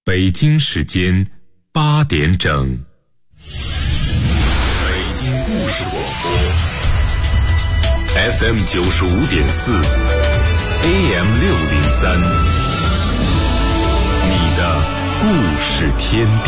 北京时间8点整。北京故事广播 FM 95.4 AM 603，你的故事天地。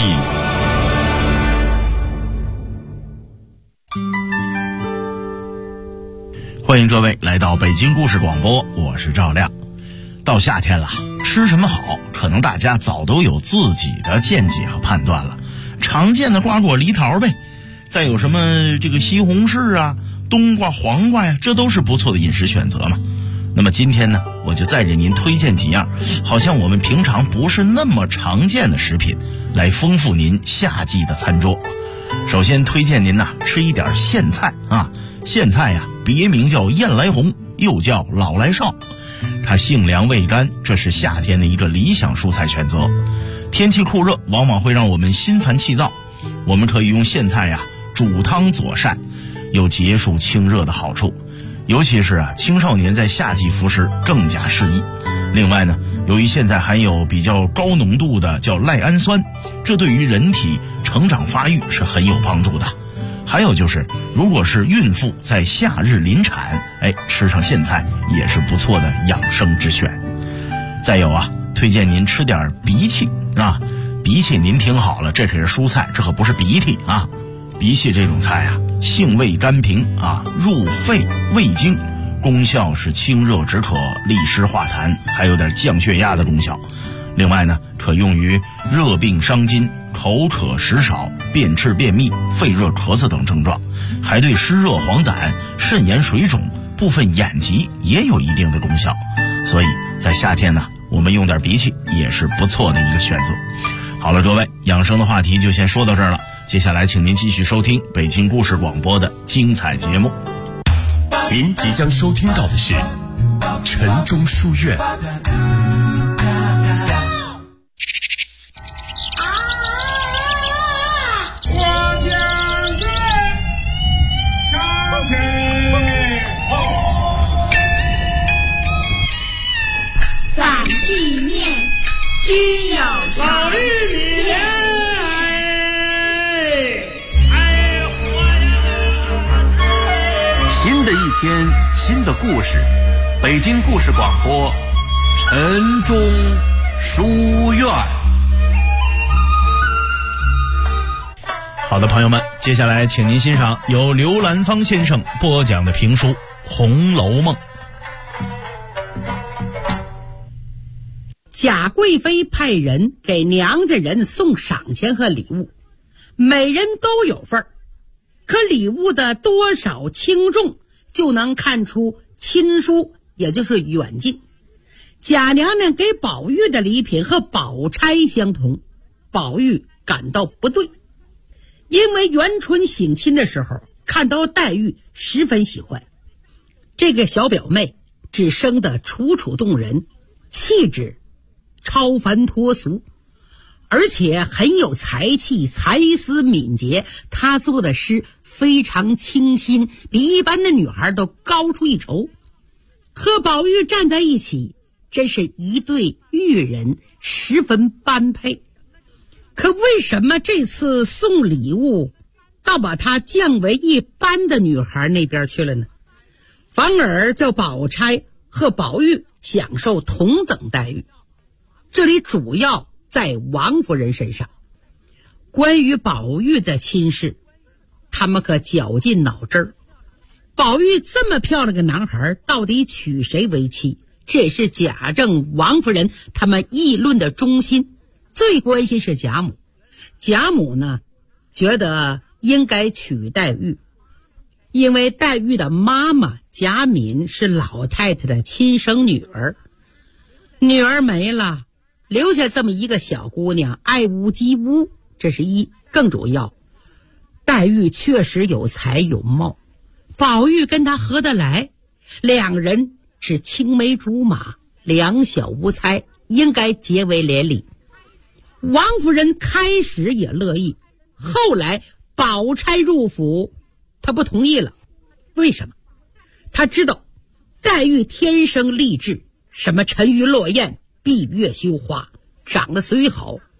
欢迎各位来到北京故事广播，我是赵亮。到夏天了，吃什么好，可能大家早都有自己的见解和判断了。常见的瓜果梨桃呗，再有什么这个西红柿啊、冬瓜、黄瓜呀，这都是不错的饮食选择嘛。那么今天呢，我就再给您推荐几样好像我们平常不是那么常见的食品，来丰富您夏季的餐桌。首先推荐您吃一点苋菜啊。苋菜呀，别名叫燕来红，又叫老来少，它性凉味甘，这是夏天的一个理想蔬菜选择。天气酷热往往会让我们心烦气躁，我们可以用苋菜煮汤佐膳，有解暑清热的好处，尤其是青少年在夏季服食更加适宜。另外呢，由于苋菜含有比较高浓度的叫赖氨酸，这对于人体成长发育是很有帮助的。还有就是，如果是孕妇在夏日临产，吃上苋菜也是不错的养生之选。再有推荐您吃点荸荠荸荠您听好了，这可是蔬菜，这可不是鼻涕啊。荸荠这种菜性味甘平入肺胃经，功效是清热止渴、利湿化痰，还有点降血压的功效。另外呢，可用于热病伤津、口渴食少、便赤便秘、肺热咳嗽等症状，还对湿热黄疸、肾炎水肿、部分眼疾也有一定的功效。所以在夏天呢，我们用点荸荠也是不错的一个选择。好了，各位，养生的话题就先说到这儿了，接下来请您继续收听北京故事广播的精彩节目。 您即将收听到的是晨钟书院。 需要老玉米， 新的一天，新的故事，北京故事广播，晨钟书院。 好的，朋友们，接下来请您欣赏由刘兰芳先生播讲的评书《红楼梦》。 贾贵妃派人给娘家人送赏钱和礼物，每人都有份儿，可礼物的多少轻重就能看出亲疏，也就是远近。贾娘娘给宝玉的礼品和宝钗相同，宝玉感到不对，因为元春省亲的时候看到黛玉十分喜欢这个小表妹，只生得楚楚动人，气质超凡脱俗，而且很有才气，才思敏捷，她做的诗非常清新，比一般的女孩都高出一筹。和宝玉站在一起，真是一对玉人，十分般配。可为什么这次送礼物倒把她降为一般的女孩那边去了呢？反而叫宝钗和宝玉享受同等待遇。这里主要在王夫人身上。关于宝玉的亲事，他们可绞尽脑汁儿。宝玉这么漂亮的男孩，到底娶谁为妻？这也是贾政、王夫人他们议论的中心。最关心是贾母，贾母呢，觉得应该娶黛玉，因为黛玉的妈妈贾敏是老太太的亲生女儿，女儿没了，留下这么一个小姑娘，爱屋及乌，这是一。更主要，黛玉确实有才有貌，宝玉跟她合得来，两人是青梅竹马，两小无猜，应该结为连理。王夫人开始也乐意，后来宝钗入府，她不同意了。为什么？她知道黛玉天生丽质，什么沉鱼落雁、闭月羞花，长得虽好，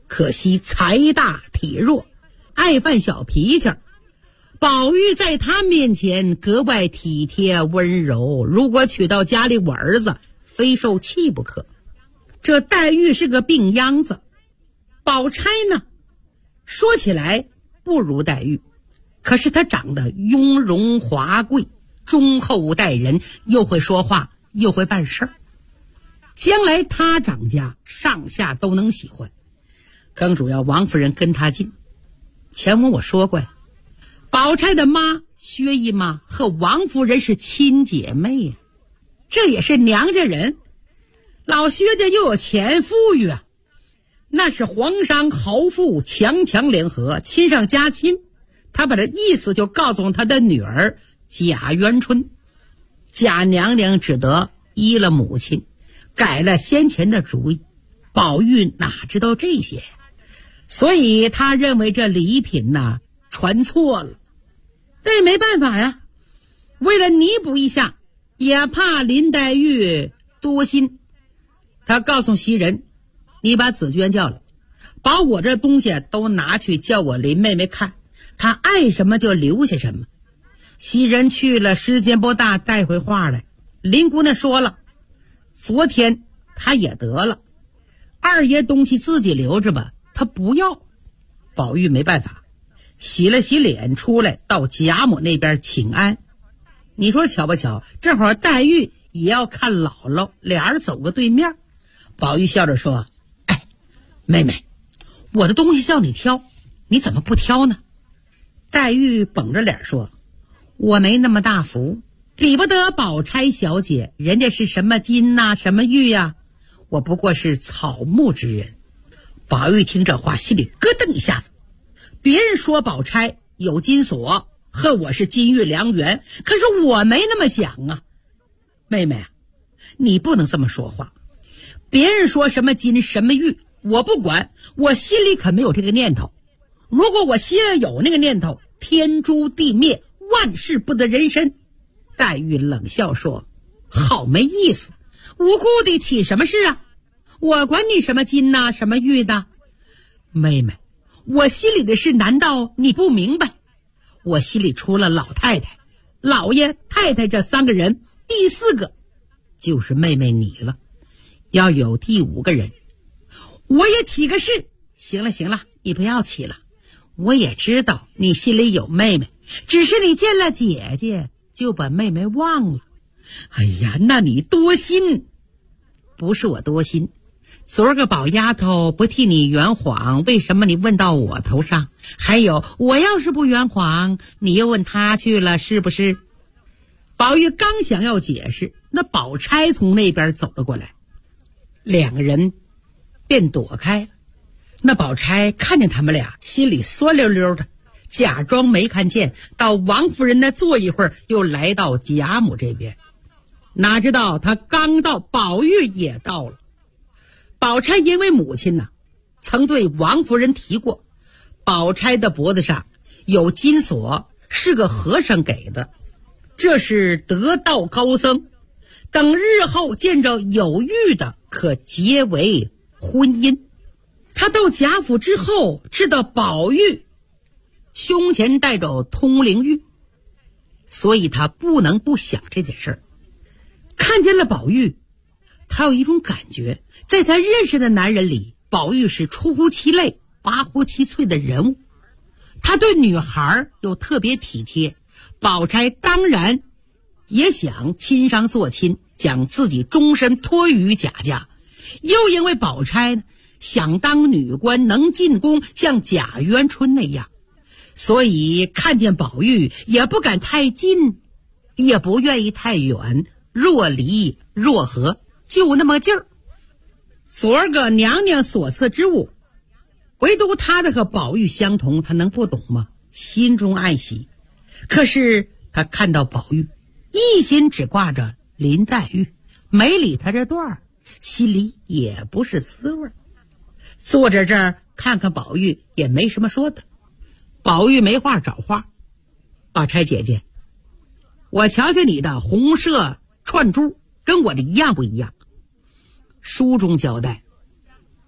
可惜财大体弱，爱犯小脾气。宝玉在他面前格外体贴温柔，如果娶到家里我儿子，非受气不可。这黛玉是个病秧子，宝钗呢，说起来不如黛玉，可是她长得雍容华贵，忠厚待人，又会说话，又会办事儿。将来她长家，上下都能喜欢。更主要王夫人跟她近。前文我说过呀，宝钗的妈薛姨妈和王夫人是亲姐妹呀，这也是娘家人。老薛家又有钱富裕啊，那是皇商豪富强强联合，亲上加亲。他把这意思就告诉他的女儿贾元春。贾娘娘只得依了母亲，改了先前的主意。宝玉哪知道这些，所以他认为这礼品呢传错了。但也没办法呀，为了弥补一下，也怕林黛玉多心，他告诉袭人，你把紫娟叫来，把我这东西都拿去叫我林妹妹看，她爱什么就留下什么。袭人去了，时间不大，带回话来。林姑娘说了，昨天她也得了，二爷东西自己留着吧，她不要。宝玉没办法，洗了洗脸出来，到贾母那边请安。你说巧不巧，正好黛玉也要看姥姥，俩人走个对面。宝玉笑着说，哎，妹妹，我的东西叫你挑，你怎么不挑呢？黛玉绷着脸说，我没那么大福，比不得宝钗小姐，人家是什么金呐，什么玉呀，我不过是草木之人。宝玉听这话，心里咯噔一下子。别人说宝钗有金锁，恨我是金玉良缘，可是我没那么想啊。妹妹啊，你不能这么说话。别人说什么金什么玉，我不管，我心里可没有这个念头。如果我心里有那个念头，天诛地灭，万事不得人身。黛玉冷笑说，好没意思，无辜的起什么事啊？我管你什么金呐，什么玉的。妹妹，我心里的事难道你不明白？我心里除了老太太、老爷、太太这三个人，第四个就是妹妹你了。要有第五个人，我也起个誓。行了行了，你不要起了，我也知道你心里有妹妹，只是你见了姐姐就把妹妹忘了。哎呀，那你多心。不是我多心，昨儿个宝丫头不替你圆谎，为什么你问到我头上？还有，我要是不圆谎，你又问她去了，是不是？宝玉刚想要解释，那宝钗从那边走了过来，两个人便躲开了。那宝钗看见他们俩，心里酸溜溜的，假装没看见，到王夫人那坐一会儿，又来到贾母这边。哪知道他刚到，宝玉也到了。宝钗因为母亲呢，曾对王夫人提过，宝钗的脖子上有金锁，是个和尚给的，这是得道高僧，等日后见着有玉的，可结为婚姻。他到贾府之后，知道宝玉胸前带着通灵玉，所以他不能不想这件事儿。看见了宝玉，他有一种感觉，在他认识的男人里，宝玉是出乎其类拔乎其萃的人物。他对女孩又特别体贴，宝钗当然也想亲上做亲，将自己终身托于贾家。又因为宝钗呢想当女官，能进宫，像贾元春那样，所以看见宝玉也不敢太近，也不愿意太远，若离若合，就那么劲儿。昨儿个娘娘所赐之物，唯独他的和宝玉相同，他能不懂吗？心中爱惜。可是他看到宝玉一心只挂着林黛玉，没理他这段儿，心里也不是滋味。坐在这儿看看宝玉，也没什么说的。宝玉没话找话，宝钗姐姐，我瞧见你的红麝串珠跟我的一样不一样？书中交代，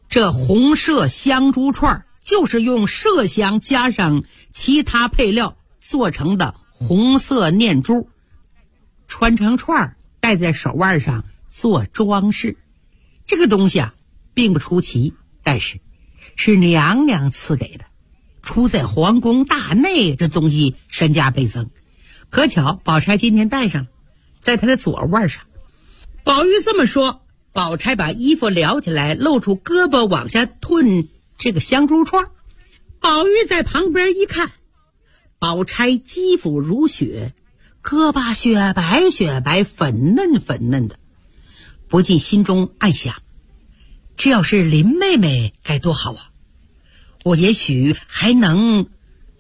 这红麝香珠串就是用麝香加上其他配料做成的红色念珠，穿成串戴在手腕上做装饰。这个东西啊并不出奇，但是是娘娘赐给的，出在皇宫大内，这东西身价倍增。可巧宝钗今天戴上了，在她的左腕上。宝玉这么说，宝钗把衣服撩起来，露出胳膊往下吞这个香珠串。宝玉在旁边一看，宝钗肌肤如雪，胳膊雪白雪白，粉嫩粉嫩的，不禁心中暗想，这要是林妹妹该多好啊，我也许还能，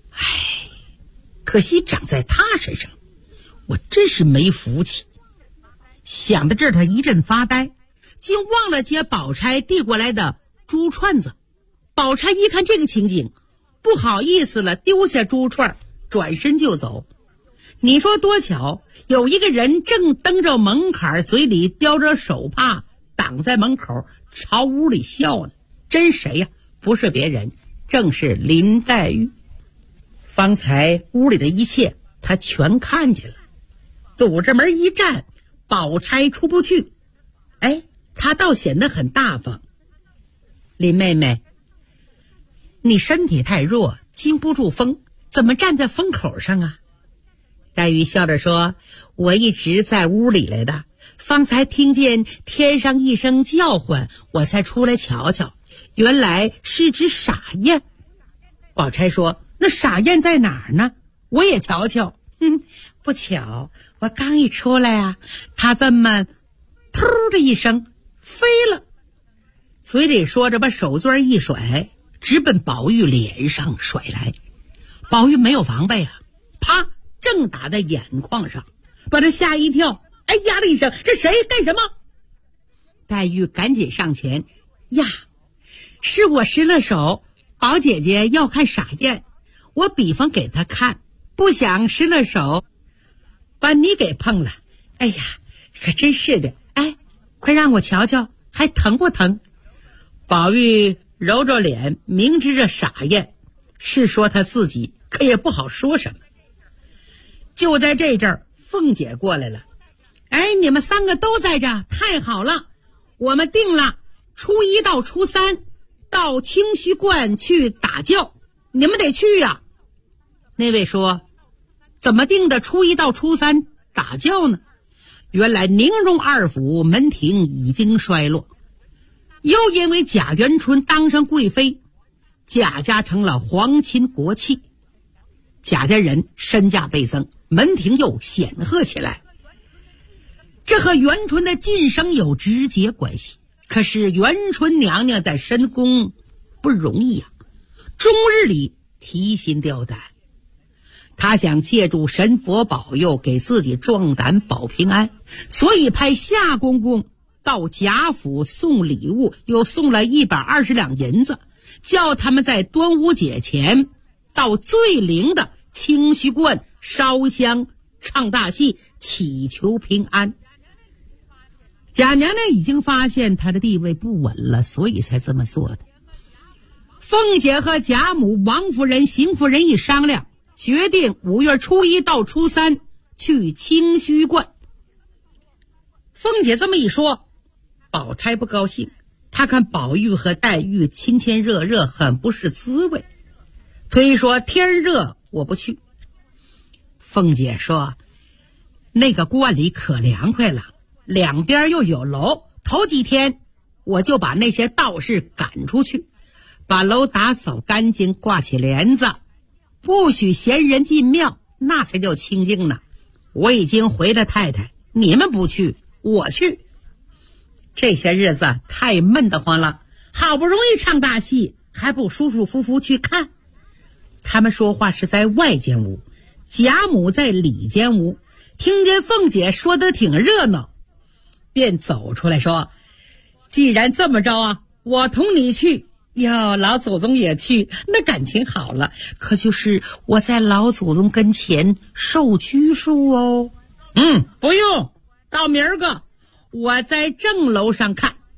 可惜长在她身上，我真是没福气。想到这儿，他一阵发呆，竟忘了接宝钗递过来的珠串子。宝钗一看这个情景，不好意思了，丢下珠串，转身就走。你说多巧，有一个人正蹬着门槛，嘴里叼着手帕，挡在门口朝屋里笑呢。真谁呀？不是别人，正是林黛玉。方才屋里的一切他全看见了，堵着门一站，宝钗出不去，他倒显得很大方。林妹妹，你身体太弱，经不住风，怎么站在风口上啊？黛玉笑着说，我一直在屋里来的，方才听见天上一声叫唤，我才出来瞧瞧，原来是只傻雁。宝钗说，那傻雁在哪儿呢？我也瞧瞧。不巧，我刚一出来啊，他这么突的一声飞了，嘴里说着把手绢一甩，直奔宝玉脸上甩来。宝玉没有防备啊，啪，正打在眼眶上，把他吓一跳，哎呀的一声，这谁干什么？黛玉赶紧上前，呀，是我失了手，宝姐姐要看傻雁，我比方给她看，不想失了手把你给碰了。哎呀，可真是的，快让我瞧瞧，还疼不疼？宝玉揉着脸，明知这傻雁是说他自己，可也不好说什么。就在这阵儿，凤姐过来了。你们三个都在这，太好了，我们定了初一到初三到清虚观去打醮，你们得去呀。那位说，怎么定的初一到初三打醮呢？原来宁荣二府门庭已经衰落，又因为贾元春当上贵妃，贾家成了皇亲国戚，贾家人身价倍增，门庭又显赫起来。这和元春的晋升有直接关系。可是元春娘娘在深宫不容易啊，终日里提心吊胆。他想借助神佛保佑，给自己壮胆保平安，所以派夏公公到贾府送礼物，又送了120两银子，叫他们在端午节前到最灵的清虚观烧香唱大戏，祈求平安。贾娘娘已经发现她的地位不稳了，所以才这么做的。凤姐和贾母、王夫人、邢夫人一商量，决定5月初1到初3去清虚观。凤姐这么一说，宝钗不高兴，她看宝玉和黛玉亲亲热热，很不是滋味，推说天热我不去。凤姐说，那个观里可凉快了，两边又有楼，头几天我就把那些道士赶出去，把楼打扫干净，挂起帘子，不许闲人进庙，那才叫清净呢。我已经回了太太，你们不去，我去。这些日子太闷得慌了，好不容易唱大戏，还不舒舒服服去看。他们说话是在外间屋，贾母在里间屋，听见凤姐说得挺热闹，便走出来说，既然这么着啊，我同你去。哟，老祖宗也去，那感情好了，可就是我在老祖宗跟前受拘束哦。不用，到明儿个我在正楼上看。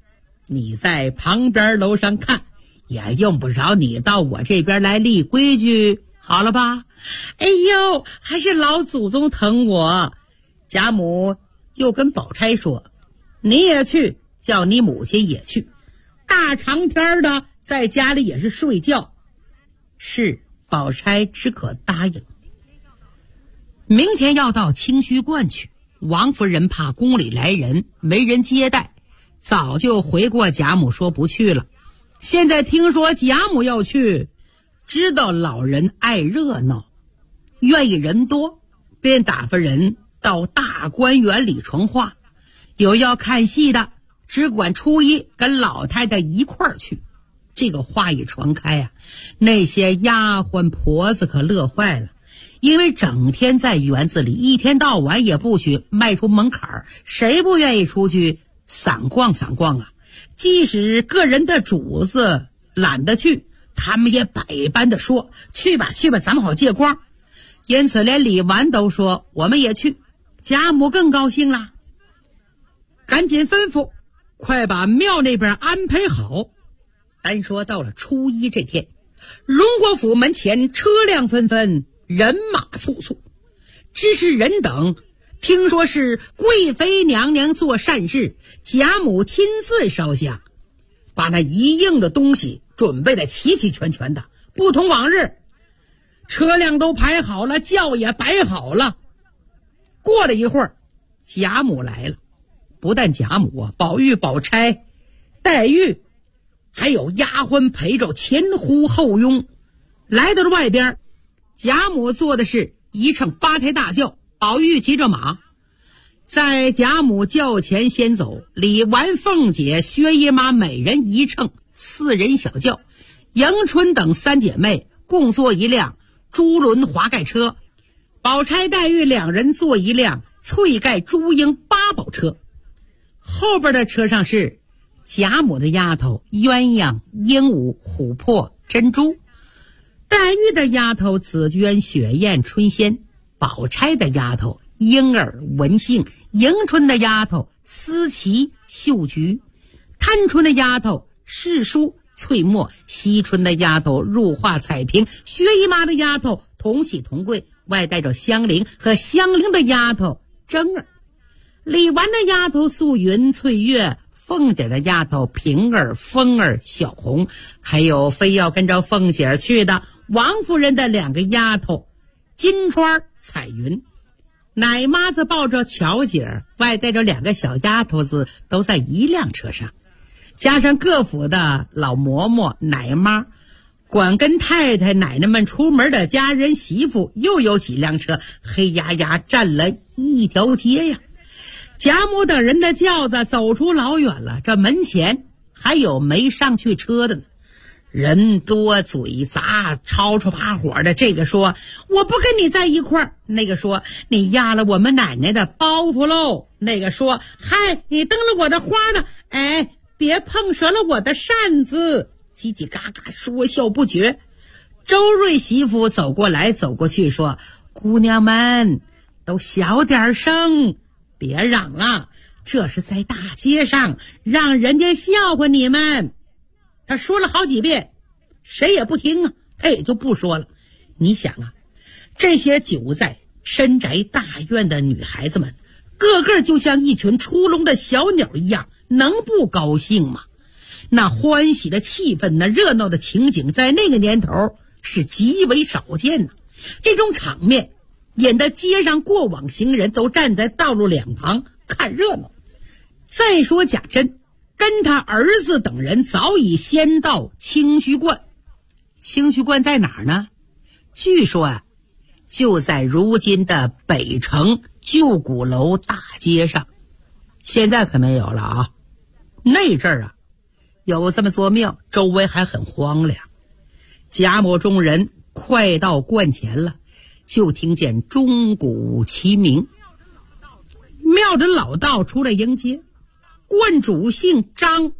你在旁边楼上看，也用不着你到我这边来立规矩，好了吧？哎呦，还是老祖宗疼我。贾母又跟宝钗说，你也去，叫你母亲也去，大长天的在家里也是睡觉。是，宝钗只可答应。明天要到清虚观去，王夫人怕宫里来人没人接待，早就回过贾母说不去了。现在听说贾母要去，知道老人爱热闹，愿意人多，便打发人到大观园里传话，有要看戏的只管初一跟老太太一块儿去。这个话一传开啊，那些丫鬟婆子可乐坏了，因为整天在园子里，一天到晚也不许迈出门槛儿，谁不愿意出去散逛散逛啊？即使个人的主子懒得去，他们也百般的说，去吧去吧，咱们好借光。因此连李纨都说我们也去。贾母更高兴了，赶紧吩咐，快把庙那边安排好。单说到了初一这天，荣国府门前车辆纷纷，人马簇簇。只是人等听说是贵妃娘娘做善事，贾母亲自烧香，把那一应的东西准备的齐齐全全的，不同往日，车辆都排好了，轿也摆好了。过了一会儿，贾母来了，不但贾母啊，宝玉、宝钗、黛玉，还有丫鬟陪着，前呼后拥。来到了外边，贾母坐的是一乘八抬大轿，宝玉骑着马，在贾母轿前先走，李纨、凤姐、薛姨妈每人一乘4人小轿，迎春等3姐妹共坐一辆朱轮滑盖车，宝钗、黛玉2人坐一辆翠盖朱缨8宝车。后边的车上是贾母的丫头鸳鸯、鹦鹉、琥珀、珍珠，黛玉的丫头紫鹃、雪雁、春仙，宝钗的丫头莺儿、文杏，迎春的丫头思琪、秀菊，探春的丫头世书、翠墨，惜春的丫头入画、彩萍，薛姨妈的丫头同喜、同贵，外带着香菱和香菱的丫头争儿，李纨的丫头素云、翠月，凤姐的丫头平儿、风儿、小红，还有非要跟着凤姐去的王夫人的2个丫头金钏、彩云。奶妈子抱着巧姐，外带着2个小丫头子，都在一辆车上，加上各府的老嬷嬷、奶妈，管跟太太奶奶们出门的家人媳妇，又有几辆车，黑压压站了一条街呀。贾母等人的轿子走出老远了，这门前还有没上去车的呢，人多嘴杂，吵吵把火的，这个说我不跟你在一块儿，那个说你压了我们奶奶的包袱喽，那个说嗨，你蹬了我的花呢，哎，别碰折了我的扇子，叽叽嘎嘎说笑不绝。周瑞媳妇走过来走过去说，姑娘们都小点声，别嚷了，这是在大街上，让人家笑话你们。他说了好几遍，谁也不听啊，他也就不说了。你想啊，这些久在深宅大院的女孩子们，个个就像一群出笼的小鸟一样，能不高兴吗？那欢喜的气氛，那热闹的情景，在那个年头是极为少见的。这种场面引得街上过往行人都站在道路两旁看热闹。再说贾珍跟他儿子等人早已先到清虚观。清虚观在哪儿呢？据说啊，就在如今的北城旧鼓楼大街上，现在可没有了啊。那阵儿啊，有这么座庙，周围还很荒凉。贾母众人快到观前了，就听见钟鼓齐鸣，庙的老道出来迎接。观主姓张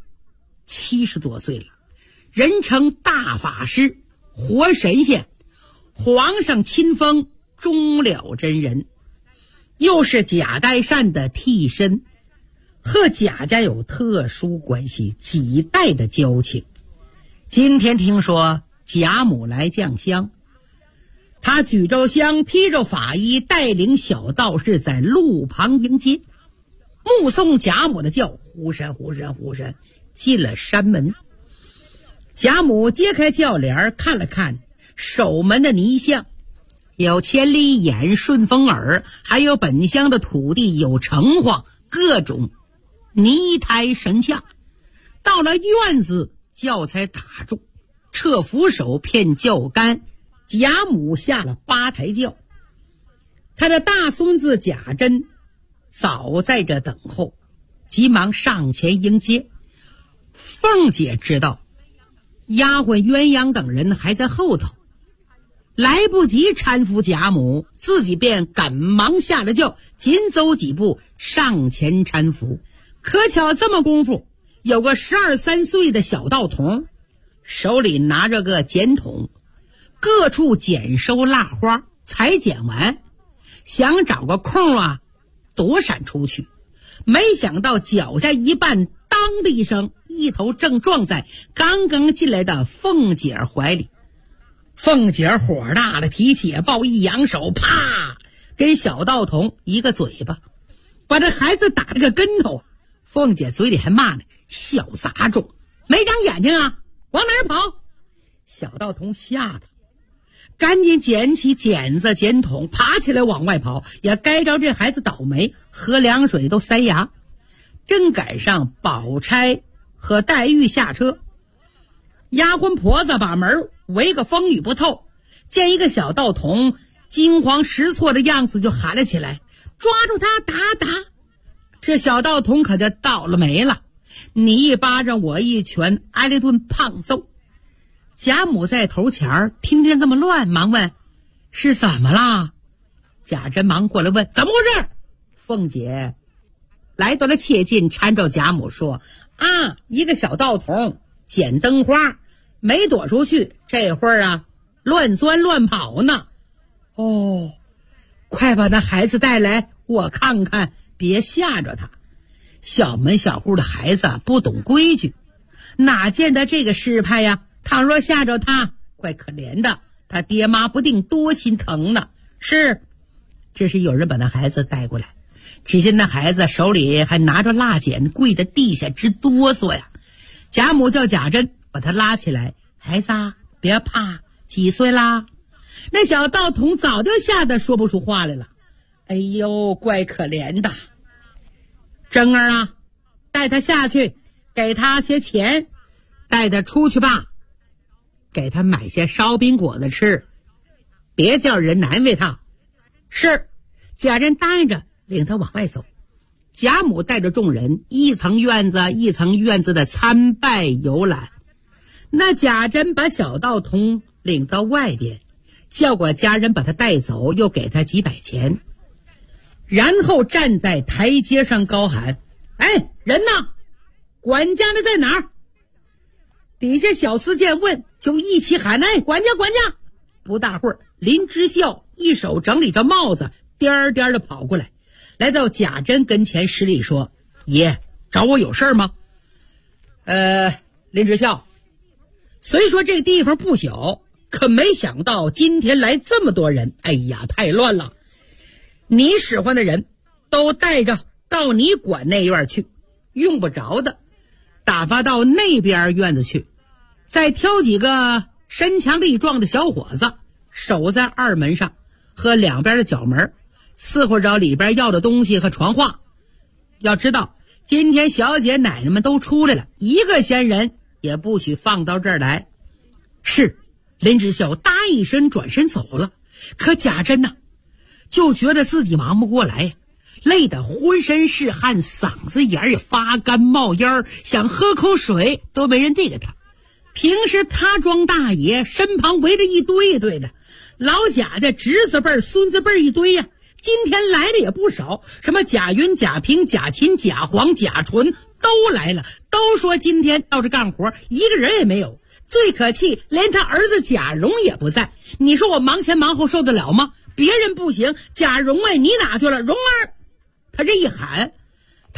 ，70多岁了，人称大法师、活神仙，皇上亲封终了真人，又是贾代善的替身， 和贾家有特殊关系，几代的交情。今天听说贾母来降香，他举着香，披着法衣，带领小道士在路旁迎接，目送贾母的轿忽闪忽闪忽闪进了山门。贾母揭开轿帘看了看守门的泥像，有千里眼、顺风耳，还有本乡的土地，有城隍，各种泥胎神像。到了院子，轿才打住，撤扶手，骗轿杆。贾母下了八抬轿，他的大孙子贾珍早在这等候，急忙上前迎接。凤姐知道丫鬟鸳鸯等人还在后头，来不及搀扶贾母，自己便赶忙下了轿，紧走几步上前搀扶。可巧这么功夫，有个12、13岁的小道童，手里拿着个剪筒，各处剪收蜡花，才剪完，想找个空躲闪出去，没想到脚下一绊，当的一声，一头正撞在刚刚进来的凤姐怀里。凤姐火大了，提起也抱，一扬手，啪，给小道童一个嘴巴，把这孩子打了个跟头。凤姐嘴里还骂呢：“小杂种，没长眼睛啊，往哪儿跑！”小道童吓得赶紧捡起剪子剪筒，爬起来往外跑，也该着这孩子倒霉，喝凉水都塞牙。正赶上宝钗和黛玉下车，丫鬟婆子把门围个风雨不透，见一个小道童惊慌失措的样子，就喊了起来：“抓住他，打打！”这小道童可就倒了霉了，你一巴掌我一拳，挨了顿胖揍。贾母在头前听见这么乱，忙问：“是怎么啦？”贾珍忙过来问：“怎么回事？”凤姐来到了切近，搀着贾母说：“一个小道童捡灯花，没躲出去，这会儿乱钻乱跑呢。”“哦，快把那孩子带来，我看看，别吓着他。”小门小户的孩子不懂规矩，哪见得这个失派呀？倘若吓着他，怪可怜的，他爹妈不定多心疼呢。是，这是有人把那孩子带过来，只见那孩子手里还拿着蜡剪，跪在地下直哆嗦呀。贾母叫贾珍把他拉起来：“孩子别怕，几岁啦？”那小道童早就吓得说不出话来了。“哎呦，怪可怜的。珍儿带他下去，给他些钱，带他出去吧，给他买些烧饼果子吃，别叫人难为他。”是。贾珍答应着，领他往外走。贾母带着众人一层院子一层院子的参拜游览。那贾珍把小道童领到外边，叫过家人把他带走，又给他几百钱，然后站在台阶上高喊：“哎，人呢？管家的在哪儿？”底下小厮见问，就一起喊：“哎，管家管家！”不大会儿，林之孝一手整理着帽子，颠颠的跑过来，来到贾珍跟前施礼说：“爷，找我有事吗？”林之孝，虽说这个地方不小，可没想到今天来这么多人，哎呀，太乱了。你使唤的人都带着到你管那院去，用不着的打发到那边院子去，再挑几个身强力壮的小伙子守在二门上和两边的角门，伺候着里边要的东西和传话。要知道今天小姐奶奶们都出来了，一个闲人也不许放到这儿来。是。林之孝答一声，转身走了。可贾珍就觉得自己忙不过来，累得浑身是汗，嗓子眼也发干冒烟，想喝口水都没人递给他。平时他装大爷，身旁围着一堆一堆的老贾的侄子辈孙子辈一堆呀。今天来的也不少，什么贾云、贾平、贾琴、贾黄、贾纯都来了，都说今天到这干活，一个人也没有。最可气，连他儿子贾蓉也不在。你说我忙前忙后受得了吗？别人不行，贾蓉你哪去了？蓉儿！他这一喊，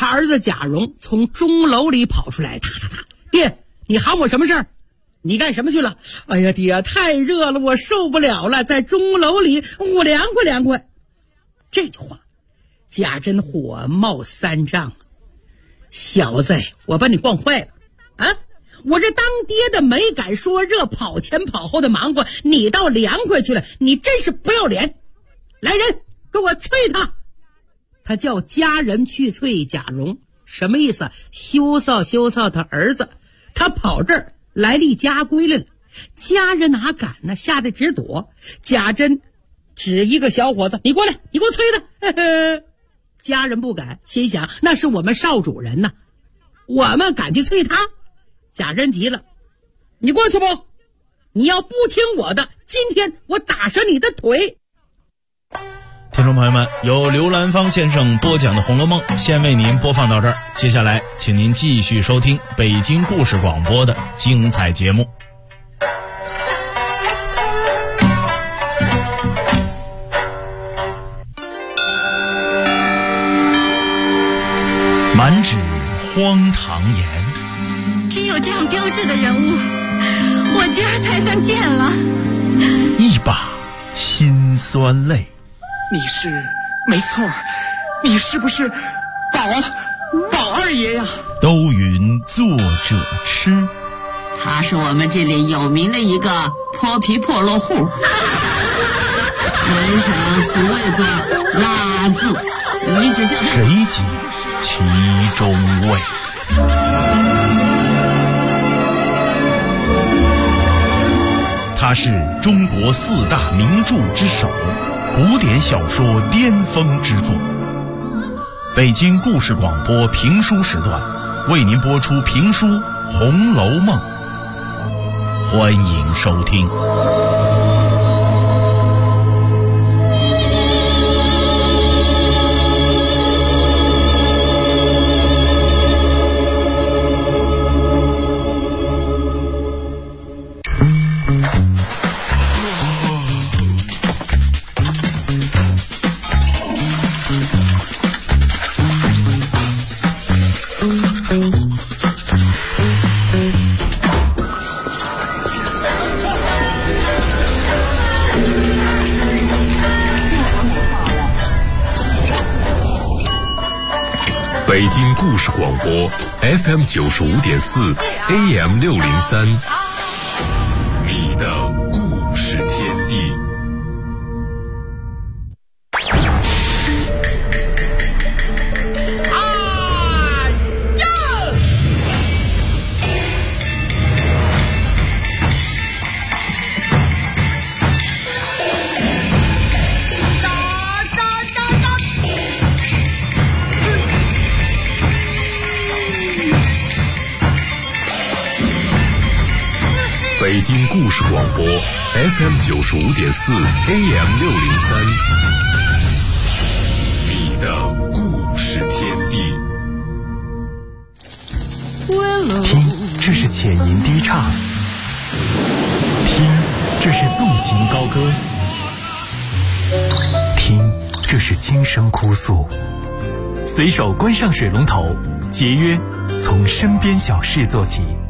他儿子贾蓉从钟楼里跑出来，爹，你喊我什么事儿？你干什么去了？哎呀，爹，太热了，我受不了了，在钟楼里我凉快凉快。这句话，贾珍火冒三丈，小子，我把你惯坏了啊！我这当爹的没敢说热，跑前跑后的忙活，你倒凉快去了，你真是不要脸！来人，给我催他！他叫家人去催贾蓉，什么意思？羞臊他儿子，他跑这儿来例家规来了。家人哪敢呢？吓得直躲。贾珍指一个小伙子，你过来，你给我催他。家人不敢，心想那是我们少主人呐，我们敢去催他？贾珍急了，你过去不？你要不听我的，今天我打折你的腿。 听众朋友们，由刘兰芳先生播讲的《红楼梦》先为您播放到这儿，接下来请您继续收听北京故事广播的精彩节目。满纸荒唐言， 只有这样标致的人物，我今儿才算见了。 一把辛酸泪。 你是没错，你是不是宝二爷呀？ 都云作者痴， 他是我们这里有名的一个泼皮破落户，人上俗谓作拉字，你只叫他谁解其中味？他是中国4大名著之首，古典小说巅峰之作。北京故事广播评书时段为您播出评书《红楼梦》，欢迎收听。 北京故事广播 FM 95.4 AM 603，你的故事天地。北京故事广播 FM 95.4 AM 603，你的故事天地。 听，这是浅吟低唱；听，这是纵情高歌；听，这是轻声哭诉。随手关上水龙头，节约从身边小事做起。